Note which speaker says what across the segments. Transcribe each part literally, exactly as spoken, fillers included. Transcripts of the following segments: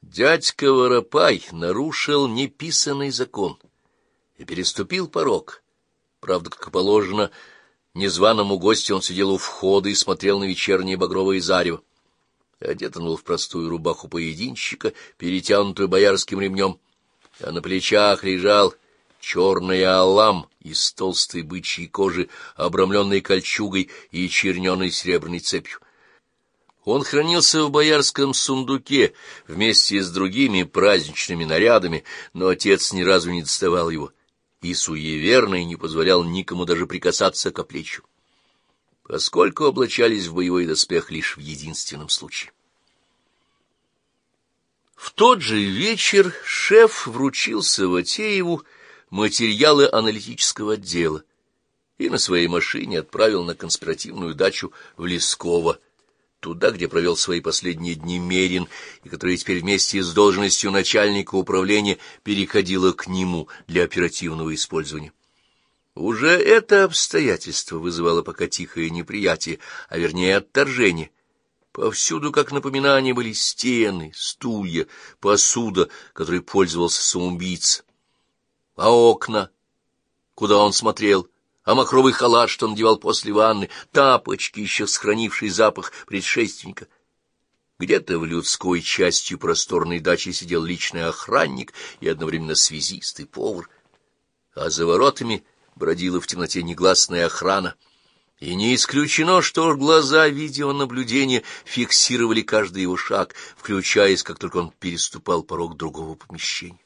Speaker 1: Дядька Воропай нарушил неписанный закон и переступил порог. Правда, как и положено, незваному гостю он сидел у входа и смотрел на вечернее багровое зарево. Одет он был в простую рубаху поединщика, перетянутую боярским ремнем, а на плечах лежал черный алам из толстой бычьей кожи, обрамленной кольчугой и черненой серебряной цепью. Он хранился в боярском сундуке вместе с другими праздничными нарядами, но отец ни разу не доставал его, и суеверный не позволял никому даже прикасаться к оплечью, поскольку облачались в боевой доспех лишь в единственном случае. В тот же вечер шеф вручил Саватееву материалы аналитического отдела и на своей машине отправил на конспиративную дачу в Лесково, туда, где провел свои последние дни Мерин, и которая теперь вместе с должностью начальника управления переходила к нему для оперативного использования. Уже это обстоятельство вызывало пока тихое неприятие, а вернее отторжение. Повсюду, как напоминание, были стены, стулья, посуда, которой пользовался самоубийца. А окна, куда он смотрел, а махровый халат, что надевал после ванны, тапочки, еще сохранивший запах предшественника. Где-то в людской частью просторной дачи сидел личный охранник и одновременно связист и повар, а за воротами бродила в темноте негласная охрана. И не исключено, что глаза видеонаблюдения фиксировали каждый его шаг, включаясь, как только он переступал порог другого помещения.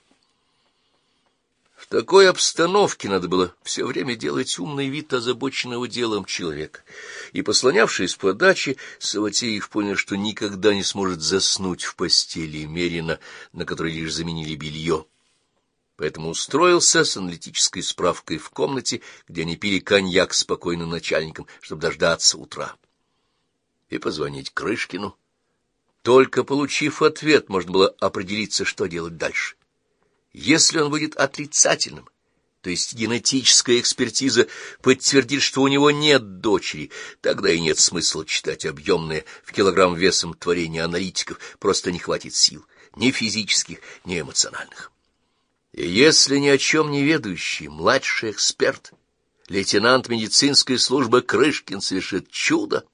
Speaker 1: В такой обстановке надо было все время делать умный вид озабоченного делом человека, и, послонявшись по даче, Саватеев понял, что никогда не сможет заснуть в постели Мерина, на которой лишь заменили белье. Поэтому устроился с аналитической справкой в комнате, где они пили коньяк с покойным начальником, чтобы дождаться утра, и позвонить Крышкину. Только получив ответ, можно было определиться, что делать дальше. Если он будет отрицательным, то есть генетическая экспертиза подтвердит, что у него нет дочери, тогда и нет смысла читать объемное в килограмм весом творение аналитиков, просто не хватит сил, ни физических, ни эмоциональных. И если ни о чем не ведающий младший эксперт, лейтенант медицинской службы Крышкин совершит чудо,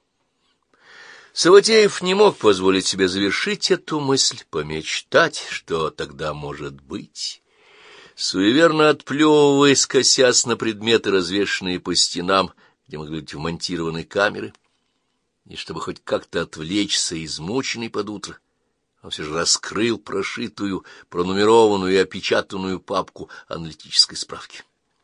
Speaker 1: Саватеев не мог позволить себе завершить эту мысль, помечтать, что тогда может быть. Суеверно отплевываясь, косясь на предметы, развешанные по стенам, где могли быть вмонтированы камеры, и чтобы хоть как-то отвлечься, измученный под утро, он все же раскрыл прошитую, пронумерованную и опечатанную папку аналитической справки.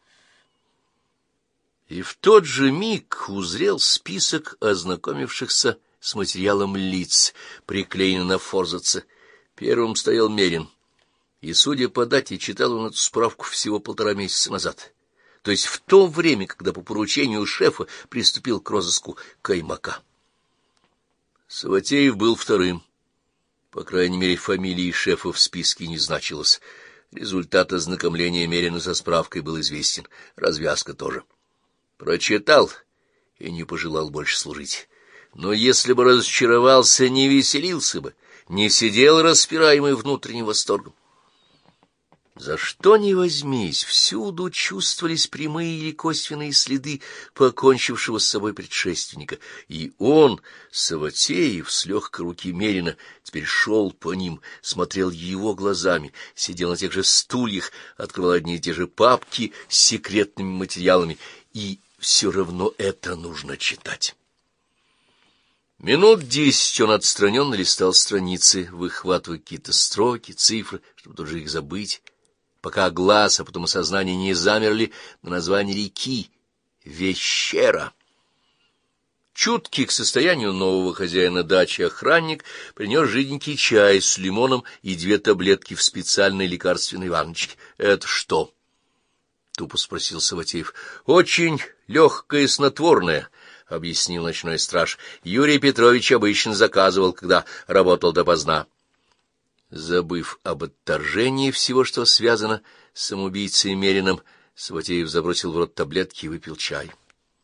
Speaker 1: И в тот же миг узрел список ознакомившихся с материалом лиц, приклеенный на форзаце. Первым стоял Мерин, и, судя по дате, читал он эту справку всего полтора месяца назад, то есть в то время, когда по поручению шефа приступил к розыску Каймака. Саватеев был вторым. По крайней мере, фамилии шефа в списке не значилось. Результат ознакомления Мерина со справкой был известен, развязка тоже. Прочитал и не пожелал больше служить. Но если бы разочаровался, не веселился бы, не сидел распираемый внутренним восторгом. За что ни возьмись, всюду чувствовались прямые или косвенные следы покончившего с собой предшественника, и он, Саватеев, с легкой руки Мерина, теперь шел по ним, смотрел его глазами, сидел на тех же стульях, открывал одни и те же папки с секретными материалами, и все равно это нужно читать. Минут десять он отстраненно листал страницы, выхватывая какие-то строки, цифры, чтобы тут же их забыть, пока глаз, а потом и сознание не замерли на названии реки — Вещера. Чуткий к состоянию нового хозяина дачи охранник принес жиденький чай с лимоном и две таблетки в специальной лекарственной ванночке. — Это что? — тупо спросил Саватеев. — Очень легкое снотворное, — объяснил ночной страж. — Юрий Петрович обычно заказывал, когда работал допоздна. Забыв об отторжении всего, что связано с самоубийцей Мерином, Саватеев забросил в рот таблетки и выпил чай.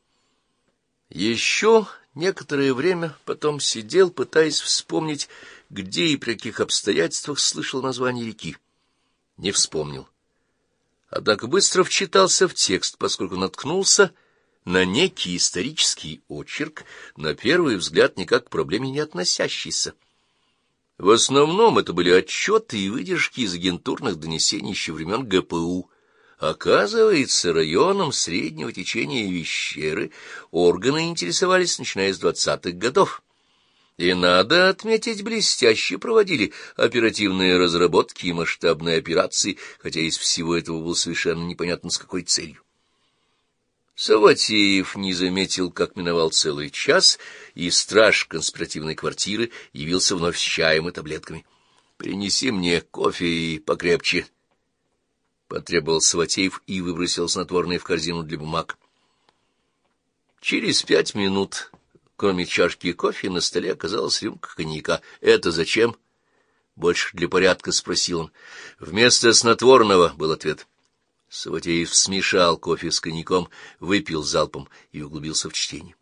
Speaker 1: Еще некоторое время потом сидел, пытаясь вспомнить, где и при каких обстоятельствах слышал название реки. Не вспомнил. Однако быстро вчитался в текст, поскольку наткнулся на некий исторический очерк, на первый взгляд никак к проблеме не относящийся. В основном это были отчеты и выдержки из агентурных донесений еще времен гэ пэ у. Оказывается, районом среднего течения Вещеры органы интересовались, начиная с двадцатых годов. И, надо отметить, блестяще проводили оперативные разработки и масштабные операции, хотя из всего этого было совершенно непонятно с какой целью. Саватеев не заметил, как миновал целый час, и страж конспиративной квартиры явился вновь с чаем и таблетками. — Принеси мне кофе и покрепче, — потребовал Саватеев и выбросил снотворное в корзину для бумаг. Через пять минут, кроме чашки кофе, на столе оказалась рюмка коньяка. — Это зачем? — больше для порядка спросил он. — Вместо снотворного, — был ответ. Саватеев смешал кофе с коньяком, выпил залпом и углубился в чтение.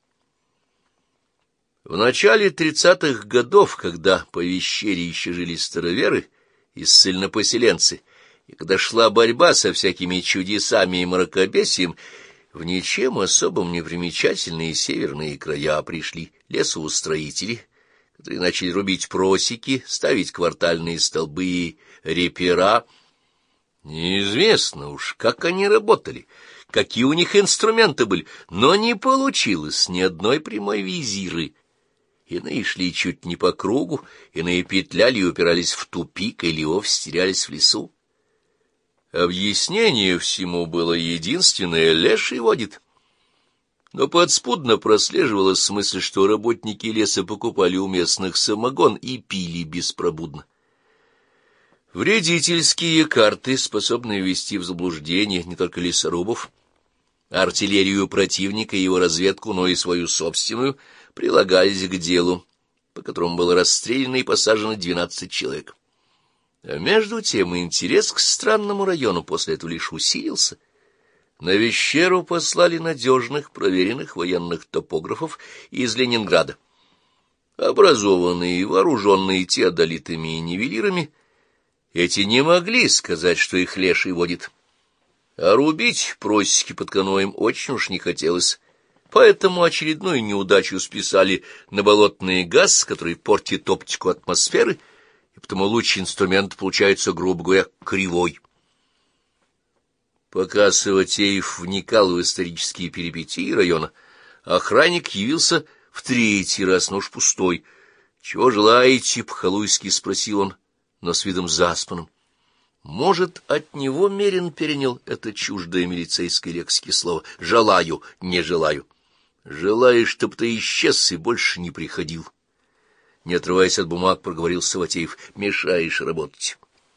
Speaker 1: В начале тридцатых годов, когда по Вещере еще жили староверы и ссыльнопоселенцы, и когда шла борьба со всякими чудесами и мракобесием, в ничем особом не примечательные северные края пришли лесоустроители, которые начали рубить просеки, ставить квартальные столбы и репера. Неизвестно уж, как они работали, какие у них инструменты были, но не получилось ни одной прямой визиры. Иные шли чуть не по кругу, иные петляли и упирались в тупик или вовсе терялись в лесу. Объяснение всему было единственное — леший водит. Но подспудно прослеживалась мысль, что работники леса покупали у местных самогон и пили беспробудно. Вредительские карты, способные ввести в заблуждение не только лесорубов, артиллерию противника и его разведку, но и свою собственную, прилагались к делу, по которому было расстреляно и посажено двенадцать человек. А между тем интерес к странному району после этого лишь усилился. На Вещеру послали надежных, проверенных военных топографов из Ленинграда. Образованные и вооруженные теодолитами и нивелирами, эти не могли сказать, что их леший водит. А рубить просеки под каноем очень уж не хотелось, поэтому очередную неудачу списали на болотный газ, который портит оптику атмосферы, и потому луч инструмента получается, грубо говоря, кривой. Пока Саватеев вникал в исторические перипетии района, охранник явился в третий раз, но уж пустой. — Чего желаете? — по-халуйски спросил он, но с видом заспанным. Может, от него Мерин перенял это чуждое милицейской лексики слово «желаю», «не желаю». «Желаешь, чтоб ты исчез и больше не приходил». Не отрываясь от бумаг, проговорил Саватеев: «Мешаешь работать».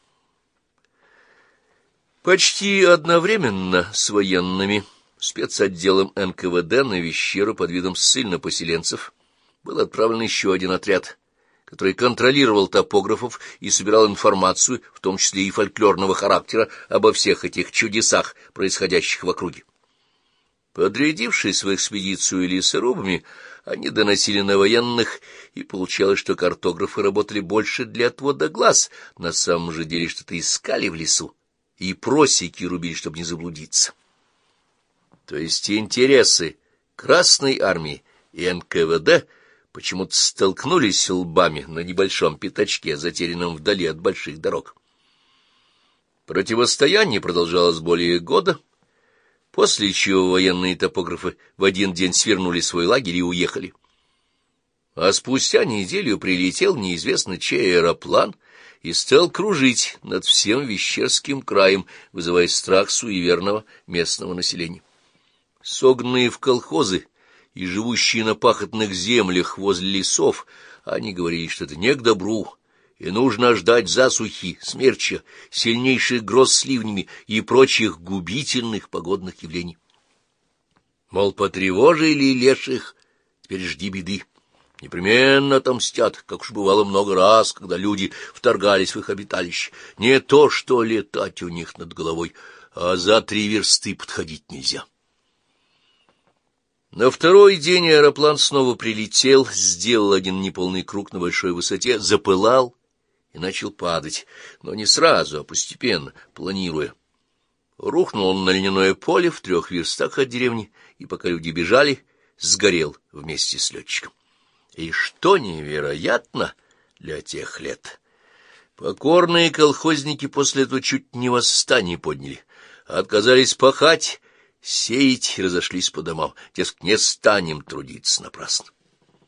Speaker 1: Почти одновременно с военными спецотделом эн ка вэ дэ на Вещеру под видом ссыльнопоселенцев был отправлен еще один отряд, который контролировал топографов и собирал информацию, в том числе и фольклорного характера, обо всех этих чудесах, происходящих в округе. Подрядившись в экспедицию лесорубами, они доносили на военных, и получалось, что картографы работали больше для отвода глаз, на самом же деле что-то искали в лесу, и просеки рубили, чтобы не заблудиться. То есть интересы Красной армии и эн ка вэ дэ почему-то столкнулись лбами на небольшом пятачке, затерянном вдали от больших дорог. Противостояние продолжалось более года, после чего военные топографы в один день свернули свой лагерь и уехали. А спустя неделю прилетел неизвестно чей аэроплан и стал кружить над всем Вещерским краем, вызывая страх суеверного местного населения. Согнанные в колхозы и живущие на пахотных землях возле лесов, они говорили, что это не к добру, и нужно ждать засухи, смерча, сильнейших гроз с ливнями и прочих губительных погодных явлений. Мол, потревожили леших, теперь жди беды. Непременно отомстят, как уж бывало много раз, когда люди вторгались в их обиталище. Не то что летать у них над головой, а за три версты подходить нельзя. На второй день аэроплан снова прилетел, сделал один неполный круг на большой высоте, запылал и начал падать, но не сразу, а постепенно, планируя. Рухнул он на льняное поле в трех верстах от деревни, и пока люди бежали, сгорел вместе с летчиком. И что невероятно для тех лет, покорные колхозники после этого чуть не восстание подняли, отказались пахать, сеять и разошлись по домам, дескать, не станем трудиться напрасно.